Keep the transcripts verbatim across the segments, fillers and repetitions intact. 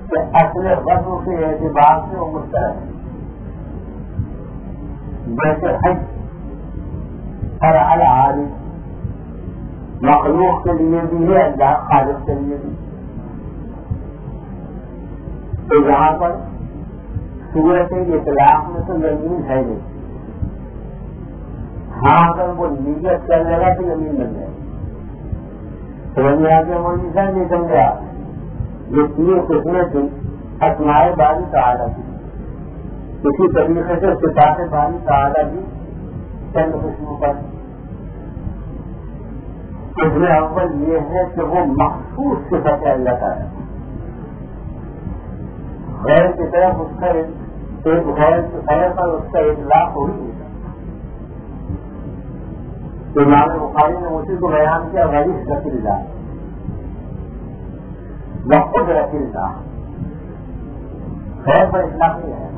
کہ اصل وضو کے اعتبار سے وہ مشترک ہے، جیسے حج اور العارض مخلوق کے لیے بھی ہے، اللہ خالق کے لیے بھی۔ تو یہاں پر صورت اطلاق میں تو یمین ہے نہیں، ہاں اگر وہ نیت کر لے گا تو یمین بن جائے گی۔ سمجھ میں آ گیا مولوی صاحب؟ نہیں سمجھا؟ یہ تین قسمیں تھی اسماء باری تعالیٰ کی، اسی طریقے سے صفات باری تعالیٰ کی چند قسموں پر۔ اس میں اول یہ ہے کہ وہ مخصوص صفت ہے اللہ تعالیٰ، غیر کی طرف اس کا ایک غیر غیر پر اس کا اطلاق ہو ہی نہیں سکتا۔ امام بخاری نے اسی کو بیان کیا غریب رسول اللہ، وقت رسول اللہ، غیر پر اطلاق نہیں ہے۔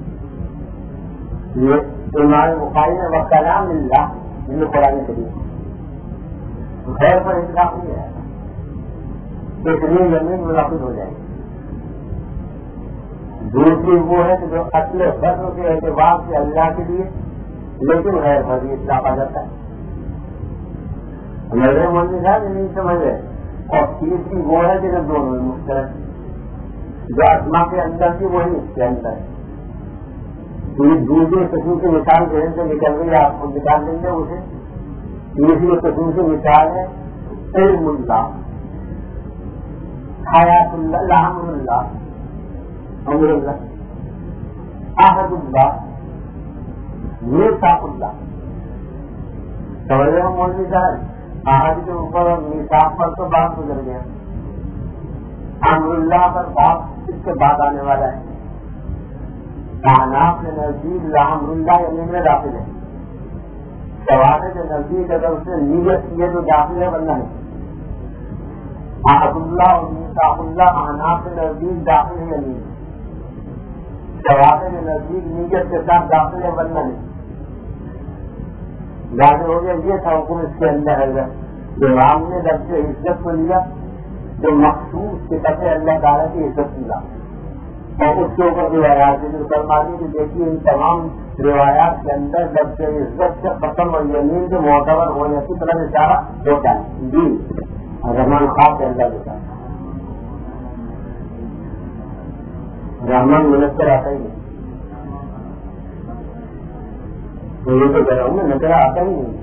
یہ امام بخاری نے وکلام اللہ جن قرآن شریف غیر پر اطلاق نہیں ہے، اس لیے زمین منعقد ہو جائے گی۔ دوسری وہ ہے کہ جو اصل فضل کے اعتبار سے اللہ کے لیے لیکن غیر فضل اطلاق آ جاتا ہے، میرے مولوی صاحب نہیں سمجھ رہے۔ اور تیسری وہ ہے کہ جو دونوں میں مشترک جو اسما کے اندر تھی وہی اس کے اندر ہے۔ دوسری قسم کی مثال ذہن سے نکل گئی، آپ کو نکال دیں گے اسے۔ تیسری قسم کی مثال ہے علم اللہ، حیات اللہ، لحم اللہ، امر اللہ، احد اللہ، میثاق اللہ۔ سمجھ رہے ہو مولوی صاحب؟ احد کے اوپر اور میثاق پر تو بات گزر گیا، امر اللہ پر بات اس کے بعد آنے والا ہے۔ احناف کے نزدیک لحم اللہ یعنی میں داخل ہے، شواہد کے نزدیک اگر اس نے نیت کیے تو داخل ہے ورنہ نہیں۔ احد اللہ اور میثاق اللہ احناف کے نزدیک داخل ہے یعنی شواہد کے نزدیک نیت کے ساتھ داخل ہے ورنہ نہیں۔ ظاہر ہو گیا یہ تھا حکم اس کے اندر ہے جو رام نے لفظ عزت کو لیا، جو مخصوص صفت ہے اللہ تعالیٰ کی عزت ملا، اور اس کے اوپر روایات ذکر فرما دی کہ دیکھیے ان تمام روایات کے اندر لفظ عزت سے ختم اور یمین کے معتبر ہونے کی طرح اشارہ ہوتا ہے۔ جی رحمان خاص کے اندر ہوتا ہے، رحمان منظر آتا ہی نہیں، تو یہ تو کہہ رہا ہوں میں نظر آتا ہی نہیں،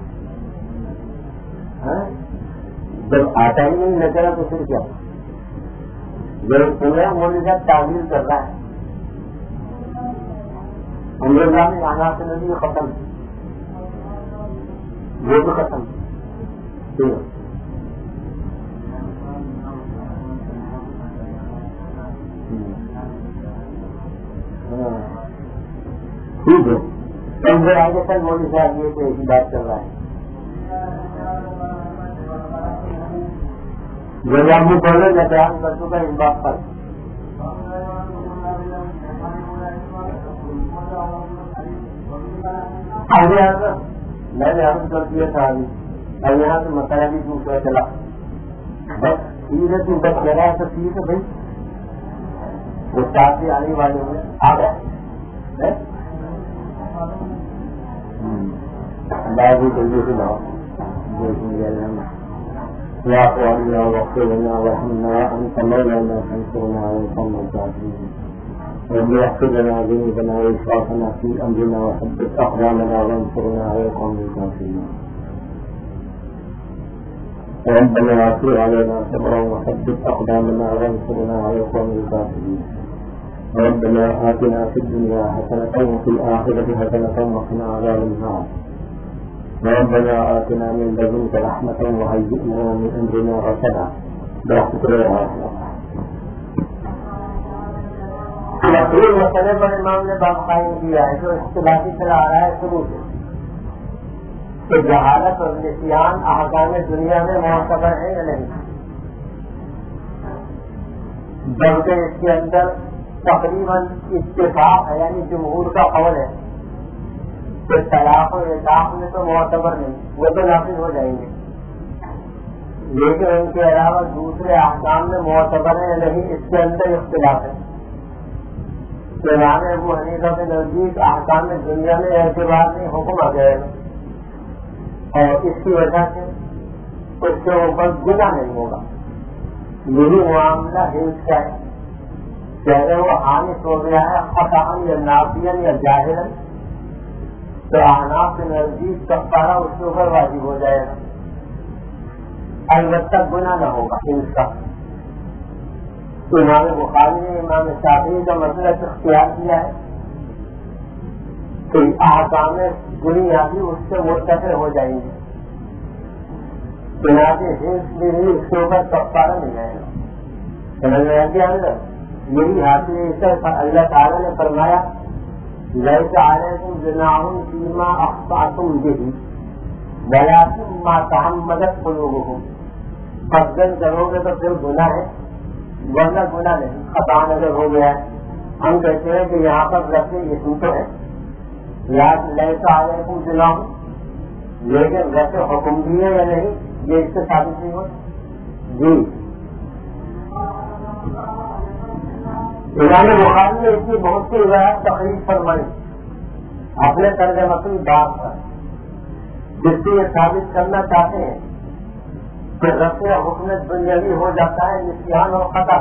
جب آتا ہی نہیں نظر تو پھر کیا؟ جب سنیا مولوی صاحب تعبیر کر رہا ہے امراللہ میں آنا سے نبی ختم، وہ بھی ختم، ٹھیک ہے۔ پھر آگے تک مولوی صاحب یہ کہ ایسی بات کر رہا ہے جو آپ کو پہلے میں بیان کر چکا اس بات پر۔ آگے آگے میں نے عرض کر دیا تھا ابھی، اور یہاں سے مسئلہ بھی دوسرا چلا، بس ٹھیک ہے تو بس کہہ رہا ہے تو ٹھیک ہے بھائی، وہ ساتھ ہی آنے والے ہوئے آ گئے بازو جلدی سے لاؤ يا أخواننا واغفر لنا وارحمنا وأنت مولانا فانصرنا على القوم الكافرين رب اغفر لنا ذنوبنا وإسرافنا في أمرنا وثبت أقدامنا وانصرنا على القوم الكافرين ربنا أفرغ علينا صبرا وثبت أقدامنا وانصرنا على القوم الكافرين ربنا آتنا في الدنيا حسنة وفي الآخرة حسنة وقنا عذاب النار ربنا آتنا من لدنك رحمة وهيئ لنا من أمرنا رشدا برحمتك يا أرحم الراحمين۔ مسئلے پر امام نے باب قائم کیا ہے جو اختلافی چلا آ رہا ہے شروع سے کہ جہالت اور نسیان احکام دنیا میں معتبر ہے یا نہیں، جبکہ اس کے اندر تقریباً اتفاق ہے، یعنی جمہور کا قول ہے کہ طلاق و اطاق میں تو معتبر نہیں، وہ تو نافذ ہو جائیں گے، لیکن ان کے علاوہ دوسرے احکام میں معتبر ہیں نہیں، اس کے اندر اختلاف ہے. امام ابو حنیفہ کے نزدیک احکام دنیا میں اعتبار نہیں، حکم آ جائے گا، اور اس کی وجہ سے اس کے اوپر گناہ نہیں ہوگا. یہی معاملہ ہنس کا ہے، چاہے وہ حانث ہو گیا ہے خطأً یا نافیاً یا جاہلاً، تو احناف کے نزدیک کفارہ اس کے اوپر واجب ہو جائے گا، البتہ گناہ نہ ہوگا ہنس کا. امام بخاری نے امام شافعی کا مسئلہ اختیار کیا ہے کہ احکام بنیادی اس سے مرتفع ہو جائیں گے، چنانچہ ہنس بھی نہیں، اس کے اوپر کفارہ نہیں آئے گا. سمجھ میں آ گیا اندر یہی حاصل ہے. اللہ تعالیٰ نے فرمایا لیس علیکم جناح فیما اخطأتم به ولکن ما تعمدت قلوبکم. قصداً کرو گے تو پھر گناہ ہے، ورنہ گناہ نہیں، خطا نظر ہو گیا ہے. ہم کہتے ہیں کہ یہاں پر رفع اسم تو ہے، یاد لیس علیکم جناح، لیکن رفع حکم بھی ہے یا نہیں، یہ اس سے ثابت نہیں ہو. جی امام بخاری نے اتنی بہت سی روایات تقریر فرمائی اپنے ترجمہ کی بات پر، جس سے یہ ثابت کرنا چاہتے ہیں کہ رفع حکم دنیاوی ہو جاتا ہے نسیان اور خطا.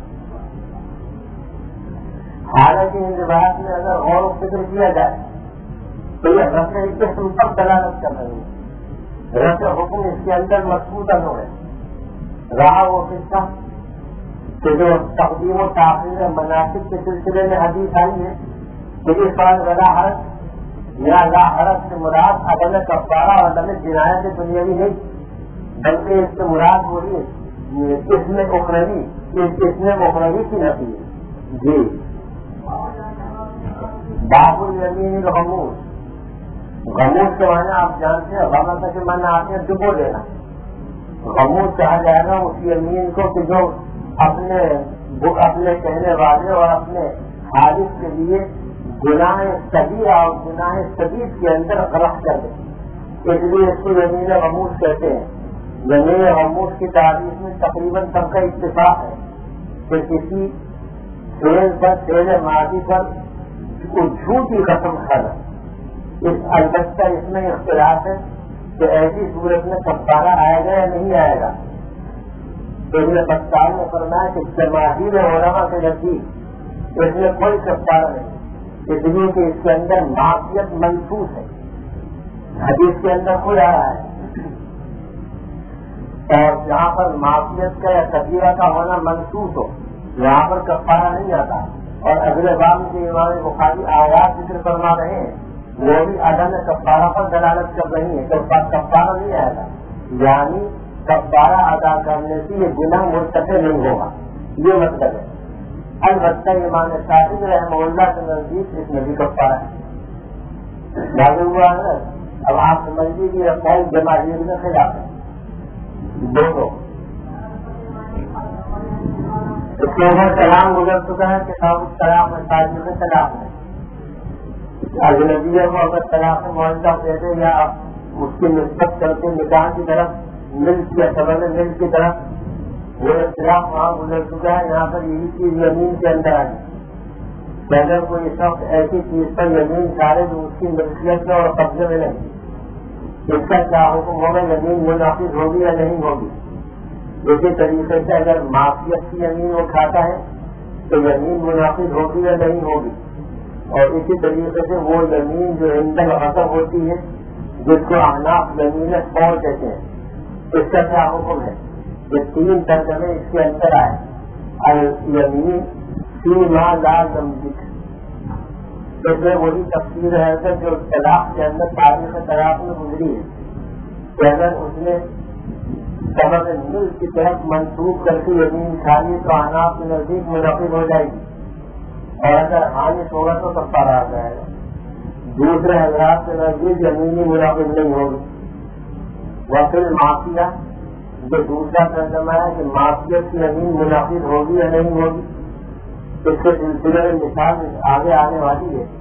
حالانکہ ان روایات میں اگر غور و فکر کیا جائے تو یہ رفع قسم پر دلالت کر رہی ہے، رفع حکم اس کے اندر مضبوط نہ ہے. رہا وہ قصہ کہ جو تقدیم و تاخیر مناسب کے سلسلے میں حدیث آئی ہے کہ اس بار ولا حرج یا لا حرج سے مراد عدم کفارہ اور عدم جنایت دنیاوی نہیں، بلکہ اس سے مراد وہی اس میں اخروی اس میں اخروی کی نفی ہے. جی باب الیمین الغموس، غموس کے معنی آپ جانتے ہیں، غمس کے معنی آتے ہیں ڈبو دینا. غموس کہا جائے گا اس یمین کو کہ جو اپنے اپنے کہنے والے اور اپنے حالف کے لیے گناہ صغیرہ اور گناہ شدید کے اندر غلط کر دے، اس لیے اس کو یمین غموس کہتے ہیں. یمین غموس کی تعریف میں تقریباً سب کا اتفاق ہے کہ کسی فعل پر فعل ماضی پر جھوٹی قسم کھانا. اس البتہ اس میں اختلاف ہے کہ ایسی صورت میں کفارہ آئے گا یا نہیں آئے گا. ابن بطال نے فرمایا کہ جماہیر علماء کے نزدیک اس میں کوئی کفارہ نہیں، اس لیے کہ اس کے اندر معصیت منسوخ ہے، حدیث کے اندر کوئی آ رہا ہے، اور جہاں پر معصیت کا یا کبیرہ کا ہونا منسوخ ہو یہاں پر کفارہ نہیں آتا. اور اگلے باب کے امام بخاری آیات ذکر فرما رہے ہیں وہ بھی عدم کفارہ پر دلالت کر رہی ہے، کفارہ نہیں آئے گا، یعنی کفارہ ادا کرنے سے یہ گناہ مرتفع نہیں ہوگا، یہ مطلب ہے. البتہ امام شافعی رحمہ اللہ کے نزدیک اس میں بھی کفارہ ہے. معلوم ہوا ہے. اب آپ سمجھیے کہ رفعی جماہیر میں خلاف ہے دونوں. اس کے اوپر کلام گزر چکا ہے کتاب الطلاق میں تاجر میں طلاق ہے. اجنبیہ کو اگر طلاق معاہدہ دیتے یا اس کی نسبت کرتے نکاح کی طرف ملک یا سبب ملک کی طرف وہ اختلاف وہاں گزر چکا ہے. یہاں پر یہی چیز زمین کے اندر آئی کہ اگر کوئی شخص ایسی چیز پر زمین چاہے تو اس کی ملکیت میں اور قبضے میں نہیں، اس کا کیا حکم ہوگا، زمین منعقد ہوگی یا نہیں ہوگی. اسی طریقے سے اگر معافیت کی زمین وہ کھاتا ہے تو زمین منعقد ہوگی یا نہیں ہوگی. اور اسی طریقے سے وہ زمین جو اندر حسب ہوتی ہے جس کو احناف زمینیں فور کہتے ہیں، اس کا کیا حکم ہے. یہ تین ترجمے اس کے اندر آئے. الیمین فیما لا یملک، اس میں وہی تفسیر ہے جو طلاق کے اندر تاریخ طلاق میں گزری ہے کہ اگر اس نے سبب ملک کی طرف منسوخ کر کے زمین کھانی تو احناف کے نزدیک منعقد ہو جائے گی، اور اگر حانث ہوگا تو کفارہ آ جائے گا. دوسرے حضرات کے نزدیک زمینی منعقد نہیں ہوگی. وفیل معافیہ جو دوسرا ترجمہ ہے کہ معافیت کی زمین منعقد ہوگی یا نہیں ہوگی، اس کے سلسلے میں مثال آگے آنے والی ہے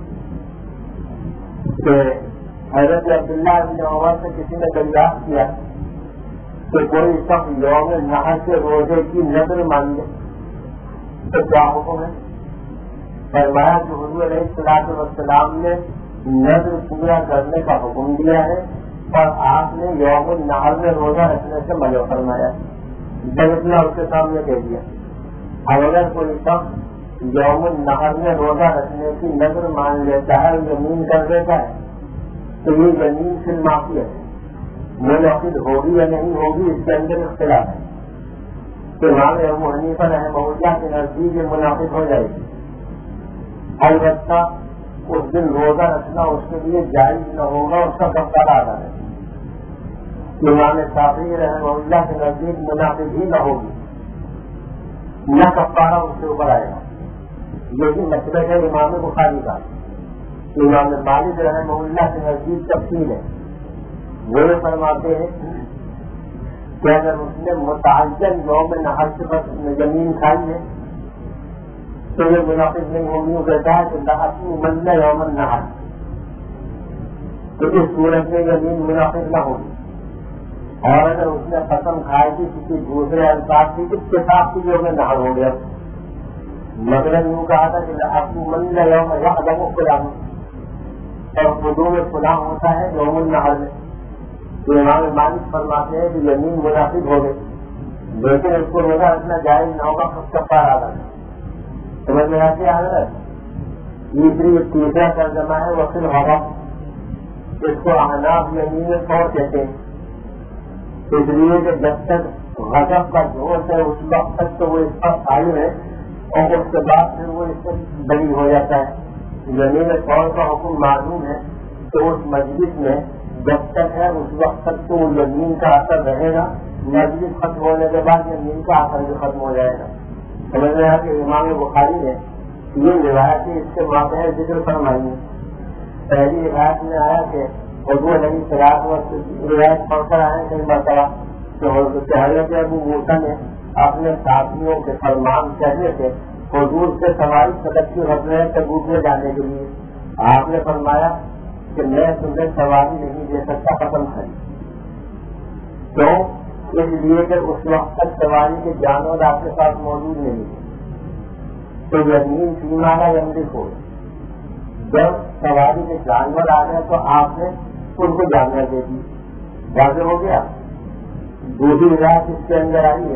کہ حضرت عبداللہ بن عمر سے کسی نے دریافت کیا کہ کوئی شخص یوم نحر کے روزے کی نظر مان لے تو کیا حکم ہے؟ فرمایا کہ حضور علیہ الصلوۃ والسلام نے نظر پورا کرنے کا حکم دیا ہے اور آپ نے یوم النحر میں روزہ رکھنے سے منع فرمایا، جب اتنا اس کے سامنے کہہ دیا۔ اب اگر کوئی شخص یوم النحر میں روزہ رکھنے کی نظر مان لیتا ہے، یمین کر دیتا ہے، تو یہ یمین فی المعصیت ہے، منعقد ہوگی یا نہیں ہوگی اس کے اندر اختلاف ہے۔ تو امام ابو حنیفہ رحمہ اللہ کے نزدیک یہ منعقد ہو جائے گی، البتہ اس دن روزہ رکھنا اس کے لیے جائز نہ ہوگا، اس کا کفارہ ادا ہے۔ امام شافعی رحمہ اللہ کے نزدیک منعقد ہی نہ ہوگی، نہ کفارہ اس کے اوپر آئے گا، یہی مسئلہ ہے امام بخاری کا۔ امام مالک رحمہ اللہ کے نزدیک تفصیل ہے، وہ فرماتے ہیں کہ اگر اس نے متعین یوم نحر کے بعد زمین کھائی ہے تو یہ منعقد نہیں ہوگی، وہ کہتا ہے کہ لَأَكُلُ مَنَّ یوم النحر، تو اس صورت میں زمین منعقد نہ ہوگی۔ اور اگر اس نے قسم کھائی تھی کسی دوسرے الفاظ کی اس کے ساتھ بھی یوم نحر ہو گیا، مطلب یوں کہا تھا کہ لَأَكُلُ مَنَّ یوم يَعْلَمُ فُلَانٌ، اور قدوم فلاں ہوتا ہے یوم النحر میں، تو امام مالک فرماتے ہیں کہ زمین منعقد ہو گئی، لیکن اس کو روزہ رکھنا جائز نہ ہوگا، خود کفارہ ادا ہے۔ سمجھ میں آتی ہے حضرت؟ تیسری تیسرا ترجمہ ہے وکیل ہوا، اس کو احناف یمین فور کہتے ہیں، اس لیے کہ جب تک غضب کا جوش ہے اس وقت تک تو وہ اس پر قائم ہے، اور اس کے بعد پھر وہ اس سے بری ہو جاتا ہے۔ یمین فور کا حکم معلوم ہے تو اس مجلس میں جب تک ہے اس وقت تک تو یمین کا اثر رہے گا، مجلس ختم ہونے کے بعد یمین کا اثر بھی ختم ہو جائے گا۔ سمجھ میں آیا کہ امام بخاری نے یہ روایتیں اس کے واقع ذکر فرمائی ہیں۔ پہلی روایت میں آیا کہ حضور علیہ الصلوۃ والسلام روایت پڑھ کر آئے کئی مرتبہ کہ حضرت ابو موسیٰ نے اپنے ساتھیوں کے فرمان کہنے سے حضور سے سواری صدق کی غزوہ تبوک میں جانے کے لیے آپ نے فرمایا کہ میں تمہیں سواری نہیں دے سکتا، قسم کھائی، کیوں؟ اس لیے کہ اس وقت تک سواری کے جانور آپ کے پاس موجود نہیں ہے، تو یمین فیمانا یملک ہو، جب سواری کے جانور آ گئے تو آپ نے ان کو جانور دے دی، واضح ہو گیا۔ دوسری رات اس کے اندر آئی ہے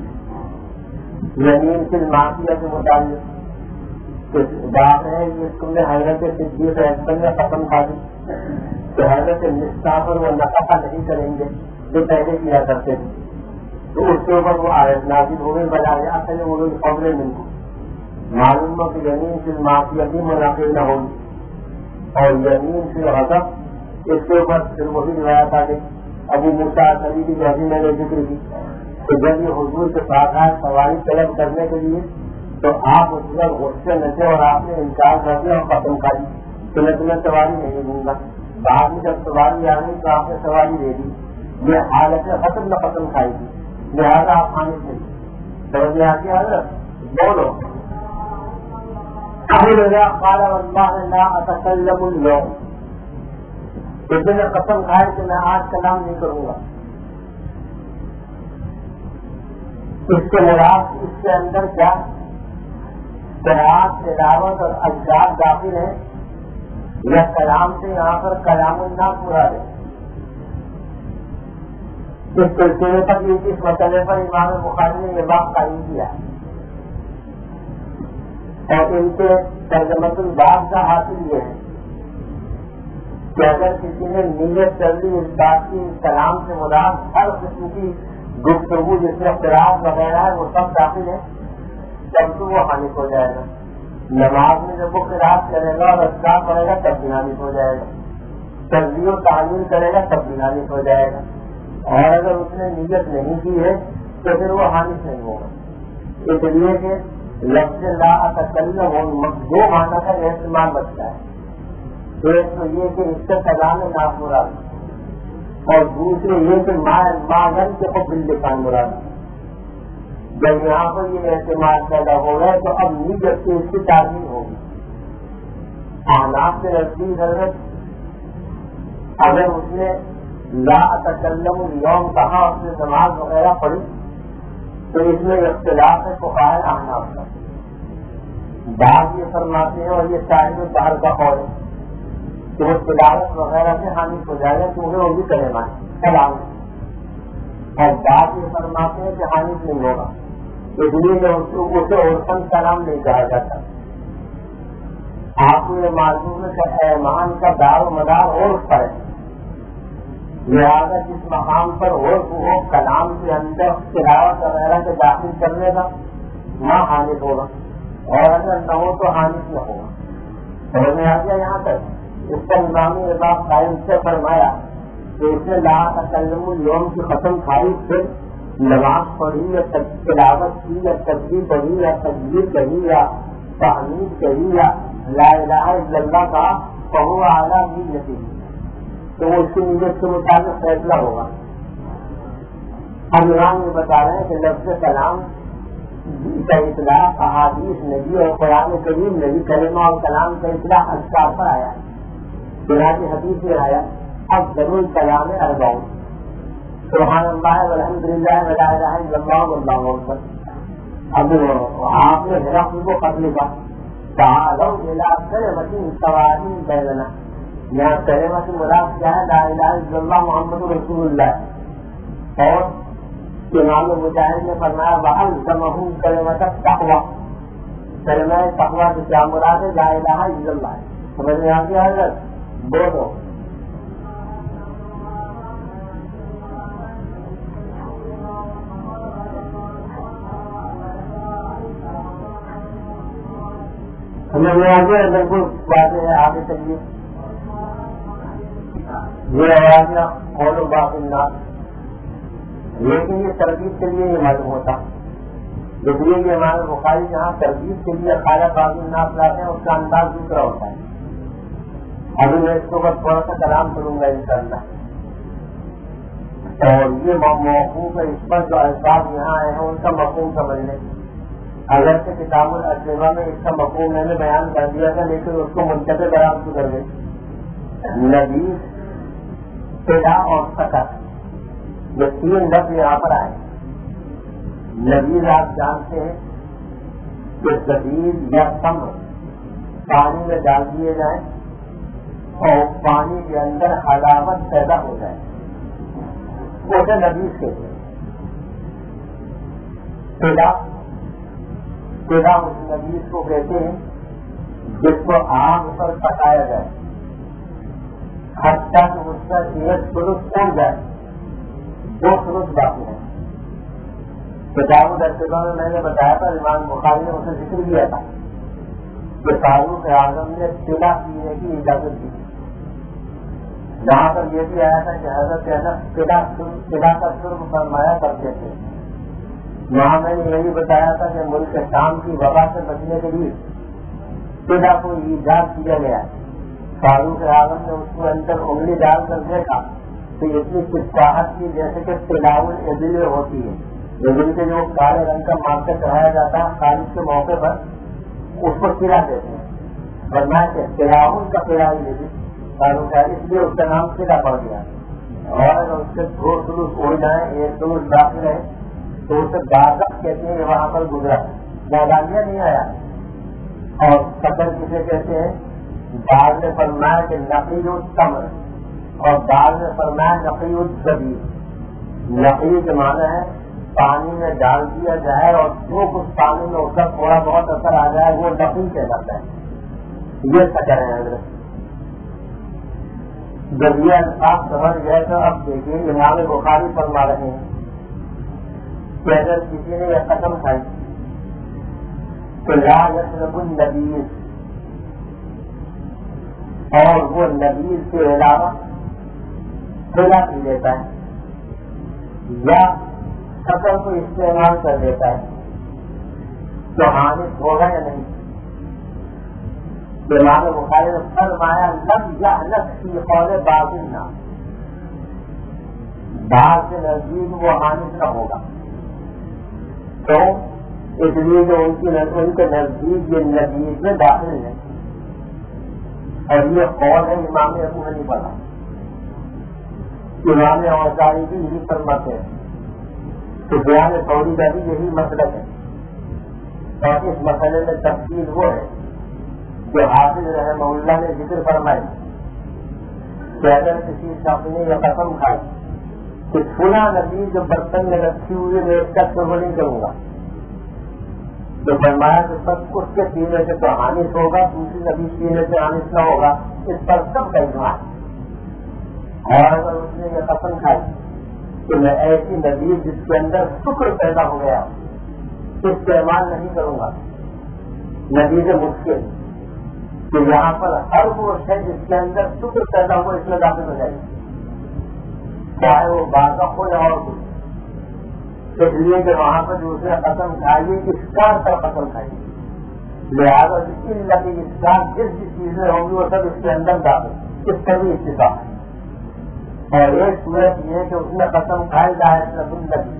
یمین فی المعصیہ کے متعلق، بات ہے یہ تم نے حضرت صدیق اکبر میں قسم کھا دی کہ حضرت مصطفیٰ پر وہ نفقہ نہیں کریں گے جو پہلے کیا کرتے تھے، تو اس کے اوپر وہ آیت نازل ہو گئی، بجائے اصل وہ خبریں مل کو معلوم ہو کہ یمین فی المعصیہ بھی منعقد نہ ہوگی، اور یمین فی الغضب اس کے اوپر پھر وہی روایت آ گئی ابو موسیٰ اشعری کی، جو ابھی میں نے ذکر کی، کہ جب یہ حضور کے پاس آئے سواری طلب کرنے کے لیے تو آپ اس وقت غصے میں تھے اور آپ نے انکار کر دیا اور قسم کھا دی کہ میں تمہیں سواری نہیں دوں گا۔ بعد میں جب سواری آ گئی تو آپ نے سواری دے دی، یہ حالت ختم نہ قسم کھائی تھی، لہٰذا آپ خانے سے سمجھ میں آتی حضرت بولو قال واللہ لا اتکلم اليوم، اس نے قسم کھائی کہ میں آج کلام نہیں کروں گا۔ اس کے مراد اس کے اندر کیا قرآن تلاوت اور اذکار داخل ہے یا کلام سے یہاں پر کلام الناس مراد ہے؟ اس سلسلے پر اس مسئلے پر امام بخاری نے یہ بات قائم کیا اور ان کے ترجمۃ الباب کا حاصل یہ ہے کہ اگر کسی نے نیت کر لی اس بات کی کلام سے مراد ہر قسم کی گفتگو جس میں قرآن وغیرہ ہے وہ سب داخل ہے، تب تو وہ حانف ہو جائے گا۔ نماز میں جب وہ قرآن کرے گا اور اذکار پڑے گا تب بھی حانف ہو جائے گا، تسبیح و تحلیل کرے گا تب بھی حانف ہو جائے گا، اور اگر اس نے نیت نہیں کی ہے تو پھر وہ حانف نہیں ہوگا۔ اس لیے کہ لفظ لا اتکلم دو معنی کا استعمال بچتا ہے، ایک تو یہ کہ اس کا کلام ناس مراد، اور دوسرے یہ کہ ماغن کے خود باللسان مراد۔ جب یہاں پر یہ اعتماد پیدا ہو گئے تو اب نیت سے اس کی تعلیم ہوگی۔ احناف کے نزدیک حضرت اگر اس نے لا اتکلم اليوم کہا اس نے نماز وغیرہ پڑھی تو اس میں اختلاف ہے فقہائے احناف کا. بعض یہ فرماتے ہیں اور یہ شاہد باہر کا قول ہے کہ وہ تلاوت وغیرہ سے حامی ہو جائے گا کیونکہ وہ بھی کلمہ ہے کلام ہے. اور بعض یہ فرماتے ہیں کہ حامی نہیں ہوگا اس لیے اسے عرفاً کلام نہیں کہا جاتا. آپ کو یہ معلوم ہے کہ ایمان کا دار و مدار عرف پر ہے. لہٰذا جس مقام پر عرف ہو کلام کے اندر تلاوت وغیرہ کے داخل کرنے کا وہاں حانف ہوگا اور اگر نہ ہو تو حانف نہ ہوگا. سمجھ میں آ گیا یہاں تک. اس پر امام امام قائم سے فرمایا کہ اس نے لا تکلم اليوم کی قسم کھائی پھر نماز پڑھی یا تلاوت کی یا تسبیح پڑھی یا تکبیر کہی یا تحمید کہی یا لا الہ الا اللہ کا فہو اعلیٰ نیت تو وہ اس کی نیت کے مطابق فیصلہ ہوگا. ہم امام یہ بتا رہے ہیں کہ لفظ کلام کا اطلاق احادیث نبی اور قرآن کریم نبی کلمہ اور کلام کا اطلاق اذکار پر آیا. چنانچہ حدیث میں آیا اب ضرور کلام اربع سبحان اللہ والحمد للہ ولا الہ الا اللہ واللہ اکبر. اب آپ نے ہرقل کو خط لکھا تعالوا الی کلمۃ سواء بیننا. یہاں کلمہ سے مراد کیا ہے؟ لا الہ الا اللہ محمد رسول اللہ. اور امام مجاہد نے فرمایا وَأَلْزَمَهُ کلمۃ التقویٰ. کلمہ تقویٰ سے کیا مراد ہے؟ لا الہ الا اللہ. سمجھ میں آ گیا حضرت؟ دونوں سمجھ میں آ گیا. بالکل واضح ہے. آگے چلیے. یہ آوازیاں قول باقی الناس لیکن یہ ترغیب کے لیے یہ معلوم ہوتا. اس لیے کہ ہمارے بخاری جہاں ترغیب کے لیے خالہ باقی الناس لاتے ہیں اس کا انداز دوسرا ہوتا ہے. ابھی میں اس کو بس تھوڑا سا کلام کروں گا انشاءاللہ. اور یہ موقوف ہے اس پر جو الفاظ یہاں آئے ہیں ان کا مفہوم سمجھ لیں. اگرچہ کتاب الاسلمہ میں اس کا مفہوم میں نے بیان کر دیا تھا لیکن اس کو منتقل بیان کر گئی. نبی پیدا اور سکر یہ تین لفظ یہاں پر آئے. نبیز آپ جانتے ہیں کہ زبیب یا تمر پانی میں ڈال دیے جائیں اور پانی کے اندر حلاوت پیدا ہو جائے اسے نبیز کہتے ہیں. پیدا پیدا اس نبیز کو کہتے ہیں جس کو آگ پر پکایا جائے حتیٰ کہ اس کا صحت درست ہو جائے. دو درست باقی ہے. کتاب الاسلمہ میں میں نے بتایا تھا امام بخاری نے اسے ذکر کیا تھا کہ فاروق اعظم نے تلا پینے کی اجازت دی. جہاں پر یہ بھی آیا تھا کہ حضرت تلا کا شرب فرمایا کرتے تھے. وہاں میں نے یہ بھی بتایا تھا کہ ملک شام کی وبا سے بچنے کے لیے تلا کو ایجاد کیا گیا. فاروق اعظم نے اس کو اندر انگلی ڈال کر دیکھا تو اتنی چپچاہٹ کی جیسے کہ تلاول ادلے ہوتی ہے. ادل کے جو کالے رنگ کا مارکر چڑھایا جاتا ہے خارج کے موقع پر اس کو تلا دیتے ہیں. ورنہ کہ تلاول کا تلا ہی لیتے فاروق اس لیے اس کا نام تلا پڑ گیا. اور اگر اس کے دو سلوس اڑ جائیں ایک سلوس داخل ہے تو اسے گاغت کہتے ہیں. وہاں پر گزرا میدانیہ نہیں آیا. اور سفر کسے کہتے ہیں؟ بعض نے فرمایا کہ نقی التمر اور بعض نے فرمایا نقی الزبیب. نقی کے معنی ہے پانی میں ڈال دیا جائے اور جو کچھ پانی میں اس کا تھوڑا بہت اثر آ جائے وہ نقی کہلاتا ہے. یہ سکر ہے حضرت. جب یہ الفاظ سمجھ گئے تو اب دیکھیے امام بخاری فرما رہے ہیں کہ اگر کسی نے یہ قسم کھائی تو لا یشرب النبیذ اور وہ نبیذ کے علاوہ کھلا پی لیتا ہے یا شکر کو استعمال کر دیتا ہے تو حامد ہوگا یا نہیں؟ امام بخاری نے فرمایا لم یحلف فی قول بعض الناس بعض کے نزدیک وہ حامد نہ ہوگا. تو اس لیے جو ان کی ان کے نزدیک یہ نبیذ میں داخل ہے اور یہ قول ہے امام ابو حنیفہ کا. امام اوزاعی بھی یہی فرماتے ہیں، سفیان ثوری کا بھی یہی مسلک ہے، اور اس مسئلے میں تفصیل وہ ہے جو حافظ رحمہ اللہ نے ذکر فرمائی کہ اگر کسی شخص نے یہ قسم کھائی کہ فلاں نبی جو برتن میں رکھی ہوئی میں ایک تک وہ نہیں کروں گا، تو فرمایا کہ سب اس کے پینے سے تو حانث ہوگا، دوسری نبی پینے سے حانث نہ ہوگا، اس پر سب کا اجماع ہے۔ اور اگر اس نے یہ قسم کھائی کہ میں ایسی نبی جس کے اندر شکر پیدا ہو گیا استعمال نہیں کروں گا، نبی سے مشکل کہ یہاں پر ہر وہ ہے جس کے اندر شکر پیدا ہوا اس میں داخل ہو جائے گی، چاہے وہ بازق ہو یا اور کچھ، اس لیے کہ وہاں پر جو اس نے قسم کھائی اسکار پر قسم کھائی، لہٰذا جس کی لگی اسکار جس جس چیزیں ہوں گی وہ سب اس کے اندر داخل، اس کا بھی اتفاق ہے۔ اور ایک صورت یہ ہے کہ اس نے قسم کھائی ظاہر نبی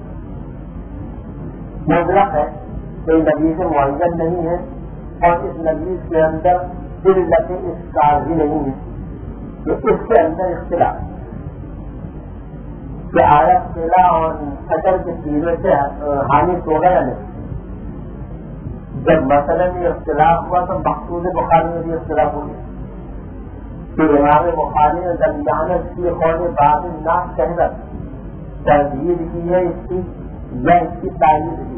مطلق ہے، کوئی نبی سے معین نہیں ہے، اور اس نبی کے اندر علت اسکار بھی نہیں ہے، تو اس کے اندر اختلاف کہ آیا قلعہ اور شکر کے پینے سے حانث ہوگا یا نہیں۔ جب مثلاً یہ اختلاف ہوا تو مقصود بخاری میں بھی اختلاف ہو گیا کہ امام بخاری نے درمیان کی قول باطل نہ کہہ کر تردید کی ہے اس کی یا اس کی تائید کی۔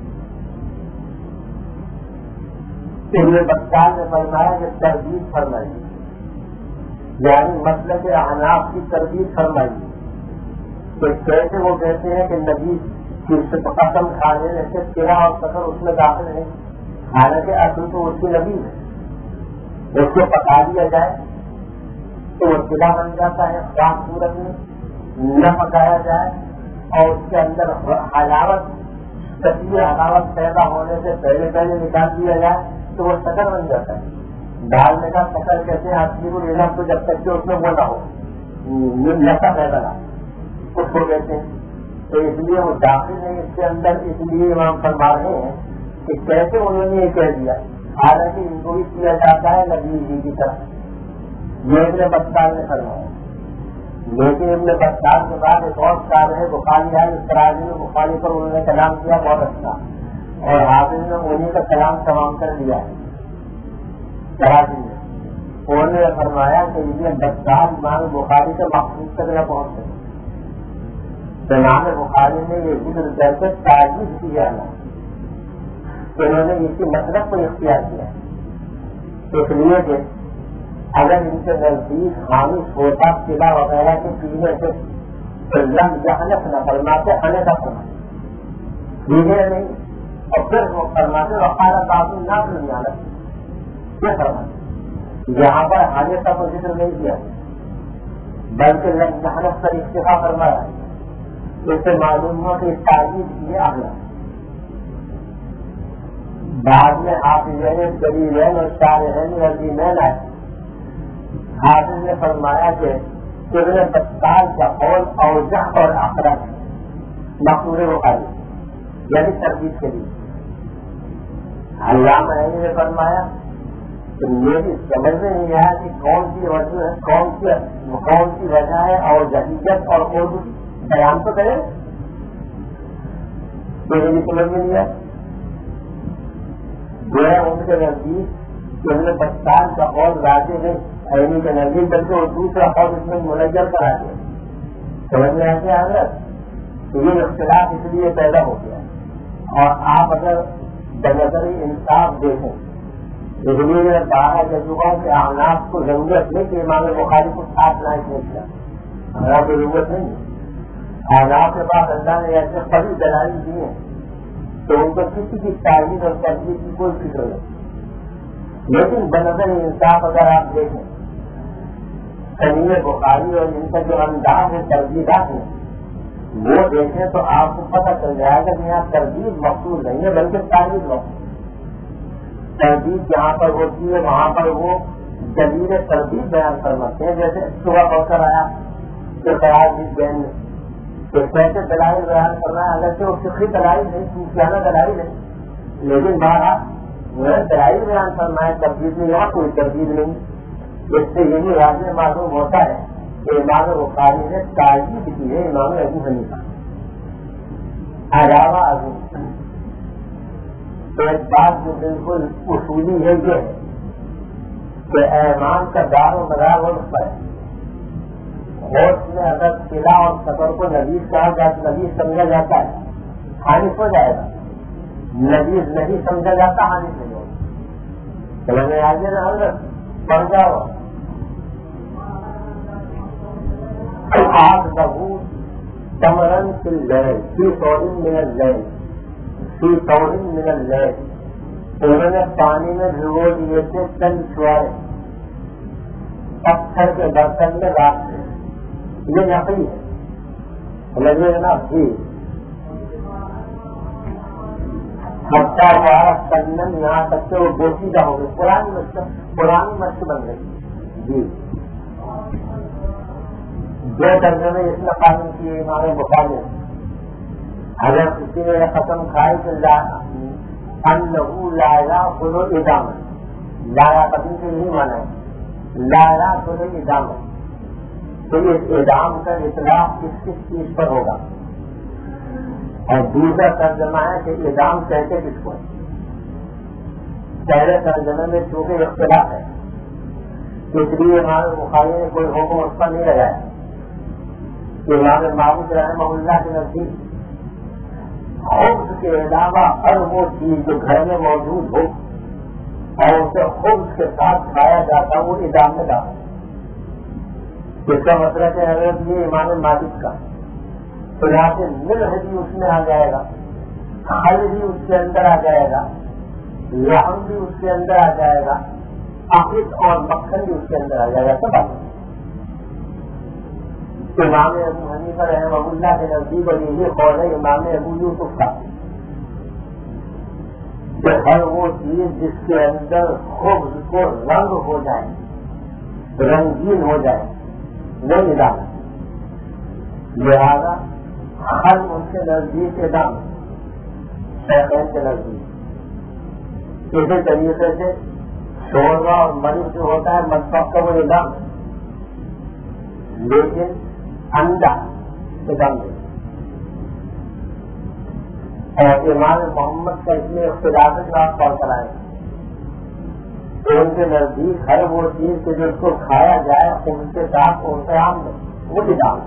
ابن بطال نے فرمایا کہ تردید فرمائی، یعنی مسلک احناف کی تردید فرمائی، تو کیسے وہ کہتے ہیں کہ نبی کی قسم کھانے سے قلعہ اور سفر اس میں داخل نہیں، حالانکہ اصل تو اس کی نبی ہے، اس کو پکا دیا جائے تو وہ قلعہ بن جاتا ہے، خاص صورت میں نہ پکایا جائے اور اس کے اندر حلاوت تصویر حلاوت پیدا ہونے سے پہلے پہلے نکال دیا جائے تو وہ شکر بن جاتا ہے۔ ڈالنے کا شکر کہتے ہیں اصلی کو لینا تو جب تک کہ اس میں وہ نہ ہو نشا پیدا نہ اس کو کہتے ہیں، تو اس لیے وہ داخل نہیں اس کے اندر، اس لیے امام فرما رہے ہیں کہ کیسے انہوں نے یہ کہہ دیا، حالانکہ ان کو بھی کیا جاتا ہے نبی جی کی طرف، یہ ابن بطال نے فرمایا۔ لیکن ابن بطال کے بعد ایک اور کتاب ہے بخاری ہے، اس طرح میں بخاری پر انہوں نے کلام کیا بہت اچھا، اور حافظ نے انہیں کا کلام تمام کر دیا ہے کراچی میں۔ انہوں نے فرمایا کہ ابن بطال امام بخاری سے مخصوص تک نہ پہنچ سکے، امام بخاری نے یہ ذکر کر کے تعریف کیا ہے کہ انہوں نے اس کی مطلب کو اختیار کیا، اس لیے کہ اگر ان کے نزدیک حامث ہوتا قلعہ وغیرہ کے پینے سے لم یحنث نہ فرماتے حنث فرماتے پینے نہیں، اور پھر وہ فرماتے وقال بعض الناس لم یحنث، یہ فرماتے یہاں پر حنث کا ذکر نہیں کیا بلکہ لم یحنث پر اکتفا فرمایا، اس سے معلوم ہوا کہ تعریف کی اگلا بعد میں حافظین دلیلین اور شارحین عظیمین آئے۔ حافظ نے فرمایا کہ ابن بطال کا قول اوجح اور اقرب مقصود بخاری یعنی تردید کے لیے۔ علامہ عینی نے فرمایا کہ میری سمجھ میں نہیں آیا کہ کون سی وجہ ہے، کون سی کون سی وجہ ہے اور جدیدت اور اردو بیان تو کرے، میری سمجھ میں نہیں آیا۔ جو ہے ان کے نزدیک ابن بطال کا قول راجح ہے عینی کے نزدیک، بلکہ وہ دوسرا قول اس میں منجر کرا دیا، سمجھ میں آتے حضرت۔ تو یہ اختلاف اس لیے پیدا ہو گیا، اور آپ اگر بنظر انصاف دیکھیں اس لیے میں کہا ہے کہ احناف کو ضرورت نہیں کہ امام بخاری کو ساتھ نہ کیا، احناف کو ضرورت نہیں ہے، احناف کے پاس اللہ نے ایسے بڑی دلائل دی ہیں تو ان کو کسی کی تعریف اور تردید کی کوئی فکر نہیں۔ لیکن بنظر انصاف اگر آپ دیکھیں صحیح بخاری اور ان کا جو انداز ہے تردیدات ہیں وہ دیکھیں تو آپ کو پتہ چل جائے گا کہ یہاں تردید مقصود نہیں ہے بلکہ تعریف مقصود۔ تردید جہاں پر ہوتی ہے وہاں پر وہ دلیل تردید بیان کرواتے ہیں، جیسے صبح پڑھ کر آیا کہ قرار دی بین میں تو کیسے دلائل بیان کرنا ہے، اگرچہ وہ فقہی دلائل نہیں صوفیانہ دلائل ہے، لیکن بہرحال دلائل بیان کرنا ہے، تردید میں یہاں کوئی تردید نہیں۔ اس سے یہی واضح معلوم ہوتا ہے امام بخاری نے تائید کی ہے امام ابو حنیفہ علاوہ ابو تو ایک بات جو بالکل اصولی ہے یہ ہے کہ ایمان کا دار و مدار وقت پر ہے. ہوش میں اگر قلعہ اور سفر کو نبیز کہا جاتا نبیز سمجھا جاتا ہے حانف ہو جائے گا. نبیز نہیں سمجھا جاتا حانف نہیں ہوگا. چلو میں آگے نا حضرت پڑھ جاؤ. آج بہو تمرن فی اللیل فی طورن من اللیل فی طورن من اللیل انہوں نے پانی میں بھگو دیے تھے چند چھوارے پتھر کے برتن میں رات میں. یہ نقلی ہے سمجھے نا بھی بچہ ہمارا سنن یہاں تک کہ وہ بوسیدہ ہو گئی پرانی مچھ پرانی مچھ بن گئی. جی دو درجے میں اس نے قانون کیے ہمارے بخاری اگر کسی نے قسم کھائی کہ انہو لایا کلو ادام لایا قسم سے نہیں مانا ہے لایا کلو ادام تو اس ادام کا اطلاق کس کس چیز پر ہوگا. اور دوسرا ترجمہ ہے کہ ادام کہتے کس کو. پہلے ترجمے میں چونکہ اختلاف ہے اس لیے ہمارے بخاری نے کوئی حکم اس پر نہیں لگایا. امام معبود رحمہ اللہ کے نزدیک خبز کے علاوہ ہر وہ چیز جو گھر میں موجود ہو اور اسے خبز کے ساتھ کھایا جاتا وہ ادام میں ڈالا. اس کا مطلب ہے حضرت یہ امام مالک کا تو یہاں سے ملح بھی اس میں آ جائے گا خل بھی اس کے اندر آ جائے گا لحم بھی اس کے اندر آ جائے گا عقیق اور مکھن بھی اس کے اندر آ جائے گا. سب امام ابو حنیفہ رحمہ اللہ کے نزدیک اور یہ قول ہے امام ابو یوسف کا کہ ہر وہ چیز جس کے اندر خبز کو رنگ ہو جائے رنگین ہو جائے نہیں ڈالا. لہذا ہر ان کے نزدیک کے دام شیخین کے نزدیک اسی طریقے سے شوربہ اور مریض جو ہوتا ہے مطلب کا وہ دام لیکن انڈا ادام نہیں. اور امام محمد کا اس میں اختلاف جو آپ کال کرائیں تو ان کے نزدیک ہر وہ چیز کہ جس کو کھایا جائے ان کے ساتھ انتظام میں وہ بھی دام.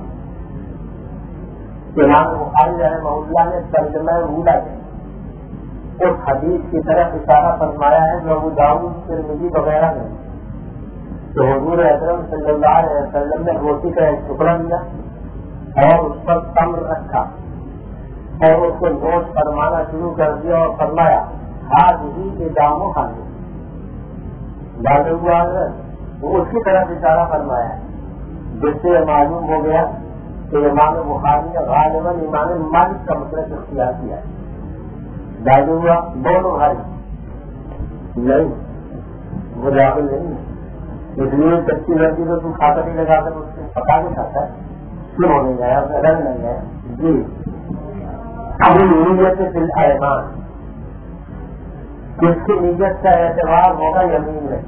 امام بخاری رحمہ اللہ نے ترجمہ اولا ہے اس حدیث کی طرف اشارہ فرمایا ہے جو ابو داؤد ترمذی وغیرہ میں تو حضور اکرم صلی اللہ علیہ وسلم نے روٹی کا ایک ٹکڑا لیا اور اس پر تمر رکھا اور اس کو نوٹ فرمانا شروع کر دیا اور فرمایا آج ہی کے داموں کھانے بات ہوا وہ اس کی طرف اشارہ فرمایا جس سے معلوم ہو گیا کہ امام بخاری نے غالباً امام مالک کا مطلب اختیار کیا ہے. دادو ہوا دونوں بھائی نہیں وہ داخل نہیں اس لیے کچی لڑکی کو تم کھاتا نہیں لگا کر اس کو پکا کے کھاتا ہے کیوں ہو نہیں گیا رنگ نہیں گیا. جی ابھی نیت دل ایمان کس کی نیت کا اعتبار ہوگا یمین میں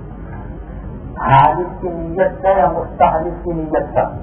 حالف کی نیت کا یا مستحلف کی نیت کا.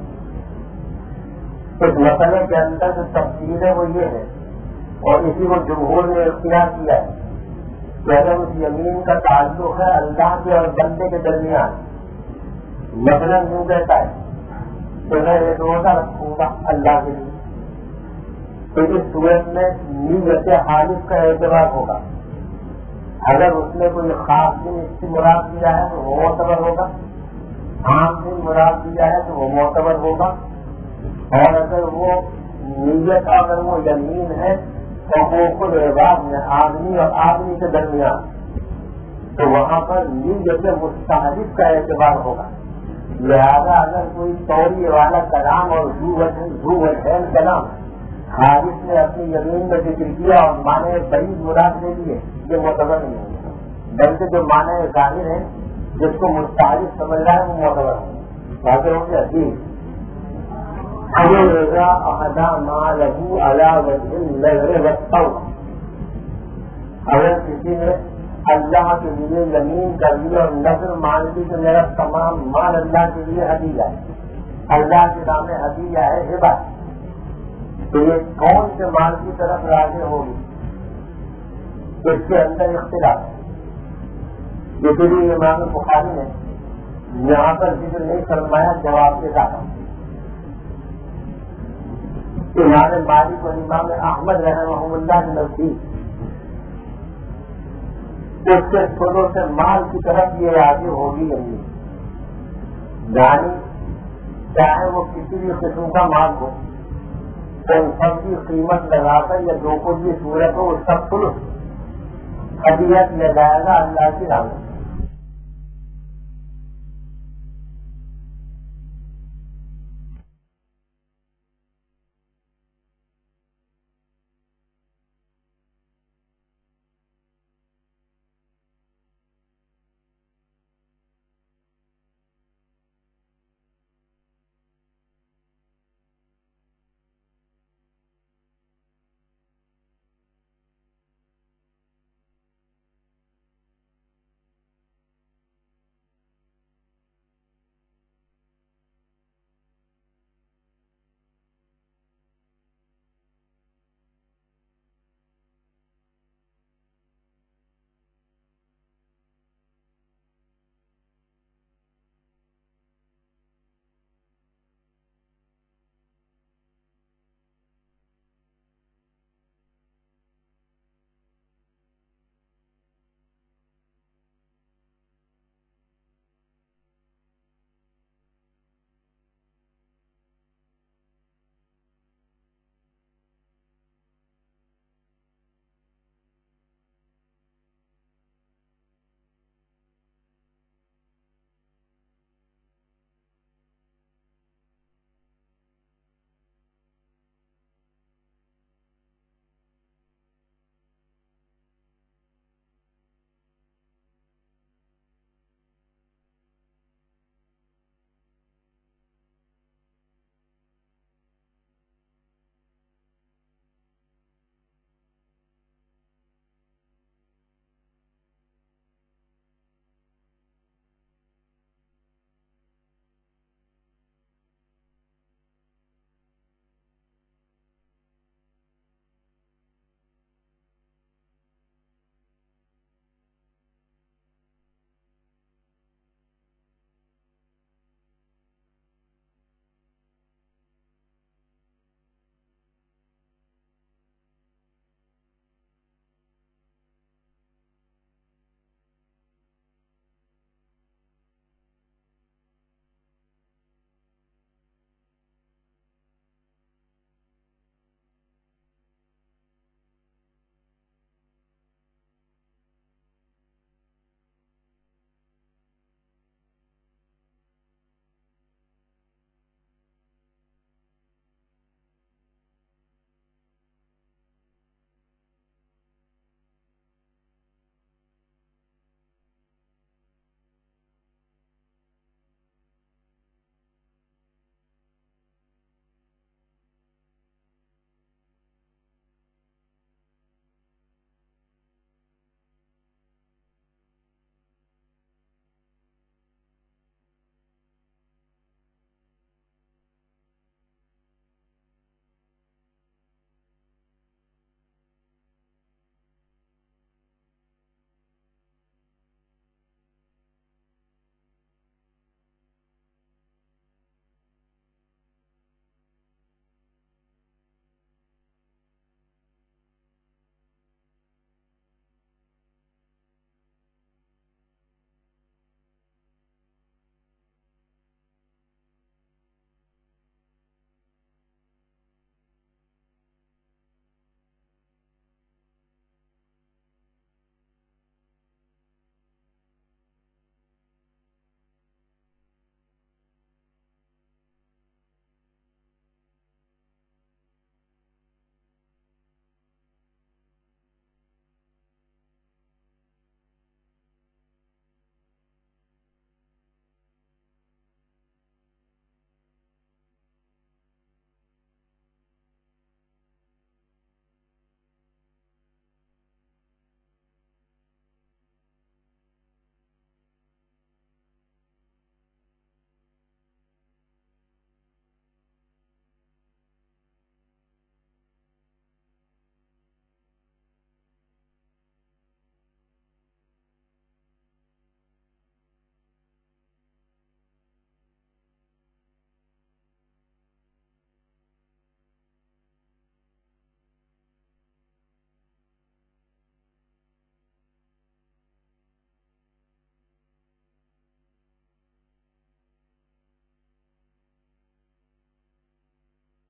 اس مسئلے کے اندر جو تفصیل ہے وہ یہ ہے اور اسی کو جمہور نے اختیار کیا ہے کہ اگر اس یمین کا تعلق ہے اللہ کے اور بندے کے درمیان مثلاً یوں کہتا ہے کہ میں ایک روزہ رکھوں گا اللہ کے لیے تو اس صورت میں نیت حالف کا اعتبار ہوگا. اگر اس نے کوئی خاص دن اس کی مراد دیا ہے تو وہ معتبر ہوگا عام دن مراد دیا ہے تو وہ معتبر ہوگا. اور اگر وہ نیت اگر وہ یمین ہے تو وہ خود عباد میں آدمی اور آدمی کے درمیان تو وہاں پر نیت مستحلف کا اعتبار ہوگا. لہذا اگر کوئی توری والا کلام اور ذو وجہین کلام حارث نے اپنی یمین میں ذکر کیا اور معنی بڑی مراد لے لیے یہ معتبر نہیں ہوگا بلکہ جو معنی ظاہر ہے جس کو مستحلف سمجھ رہا ہے وہ معتبر ہے. باتیں ہوں گے عزیز اگر کسی نے اللہ کے لیے زمین کر لی اور نظر مان لی تو میرا تمام مال اللہ کے لیے ہدیہ ہے اللہ کے نام ہدیہ ہے ہبہ، تو یہ کون سے مال کی طرف راضی ہوگی؟ اس کے اندر اختلاف ہے۔ اسی لیے امام بخاری نے یہاں پر ذکر نہیں فرمایا، جواب کے ساتھ امام مالک اور امام احمد رحمہ اللہ کے نزدیک اس کے چھوٹوں سے مال کی طرف یہ راضی ہوگی نہیں، یعنی چاہے وہ کسی بھی قسم کا مال ہو، ان سب کی قیمت لگا کر یا جو کچھ بھی صورت ہو اس کا فلس ہدیہ کیا جائے گا اللہ کی راہ میں۔